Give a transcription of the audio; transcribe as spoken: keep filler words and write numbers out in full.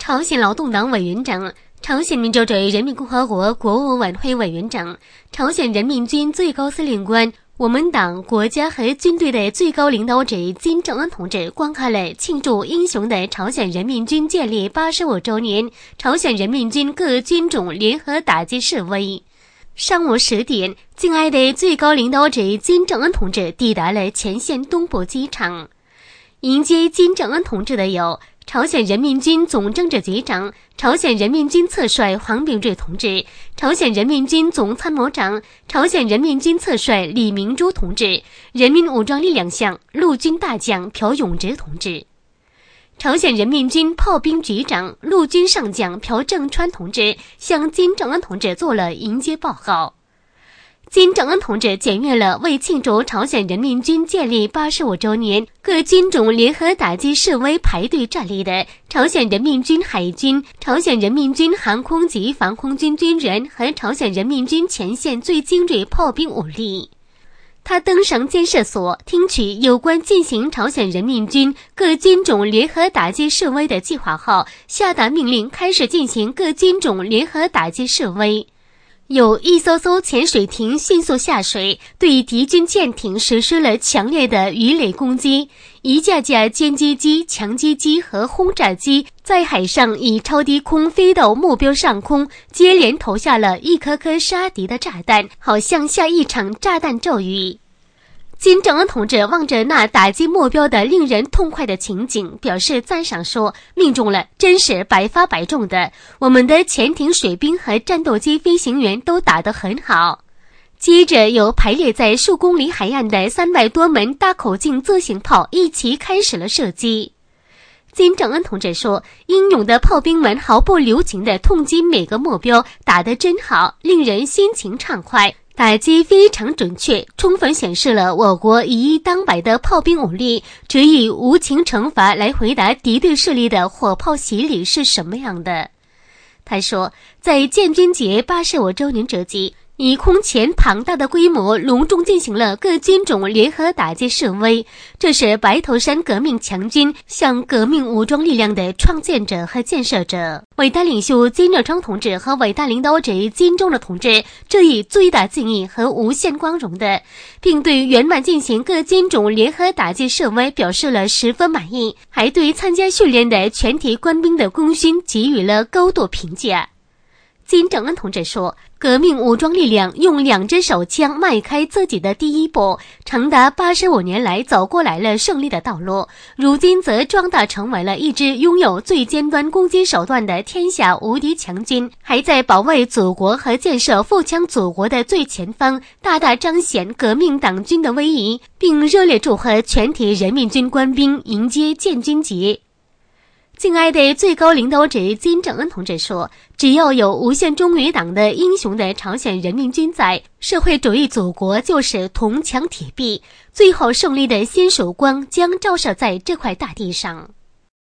朝鲜劳动党委员长、朝鲜民主主义人民共和国国务委员会委员长、朝鲜人民军最高司令官、我们党国家和军队的最高领导者金正恩同志观看了庆祝英雄的朝鲜人民军建立八十五周年朝鲜人民军各军种联合打击示威。上午十点，敬爱的最高领导者金正恩同志抵达了前线东部机场。迎接金正恩同志的有朝鲜人民军总政治局长、朝鲜人民军侧帅黄秉瑞同志，朝鲜人民军总参谋长、朝鲜人民军侧帅李明珠同志，人民武装力量相陆军大将朴永植同志。朝鲜人民军炮兵局长、陆军上将朴正川同志向金正恩同志做了迎接报告。金正恩同志检阅了为庆祝朝鲜人民军建立八十五周年各军种联合打击示威排队站立的朝鲜人民军海军、朝鲜人民军航空及防空军军人和朝鲜人民军前线最精锐炮兵武力。他登上监视所，听取有关进行朝鲜人民军各军种联合打击示威的计划后，下达命令开始进行各军种联合打击示威。有一艘艘潜水艇迅速下水，对敌军舰艇实施了强烈的鱼雷攻击，一架架歼击机、强击机和轰炸机在海上以超低空飞到目标上空，接连投下了一颗颗杀敌的炸弹，好像下一场炸弹骤雨。金正恩同志望着那打击目标的令人痛快的情景，表示赞赏说：“命中了，真是百发百中的。我们的潜艇水兵和战斗机飞行员都打得很好。”接着，有排列在数公里海岸的三百多门大口径自行炮一起开始了射击。金正恩同志说：“英勇的炮兵们毫不留情地痛击每个目标，打得真好，令人心情畅快。打击非常准确，充分显示了我国以一当百的炮兵武力，只以无情惩罚来回答敌对势力的火炮洗礼是什么样的。”他说，在建军节八十五周年这季，以空前庞大的规模隆重进行了各军种联合打击示威，这是白头山革命强军向革命武装力量的创建者和建设者。伟大领袖金日成同志和伟大领导者金正日同志致以最大敬意和无限光荣的，并对圆满进行各军种联合打击示威表示了十分满意，还对参加训练的全体官兵的功勋给予了高度评价。金正恩同志说，革命武装力量用两支手枪迈开自己的第一步，长达八十五年来走过来了胜利的道路，如今则壮大成为了一支拥有最尖端攻击手段的天下无敌强军，还在保卫祖国和建设富强祖国的最前方，大大彰显革命党军的威仪，并热烈祝贺全体人民军官兵迎接建军节。敬爱的最高领导者金正恩同志说，只要有无限忠于党的英雄的朝鲜人民军在，社会主义祖国就是铜墙铁壁，最后胜利的新曙光将照射在这块大地上。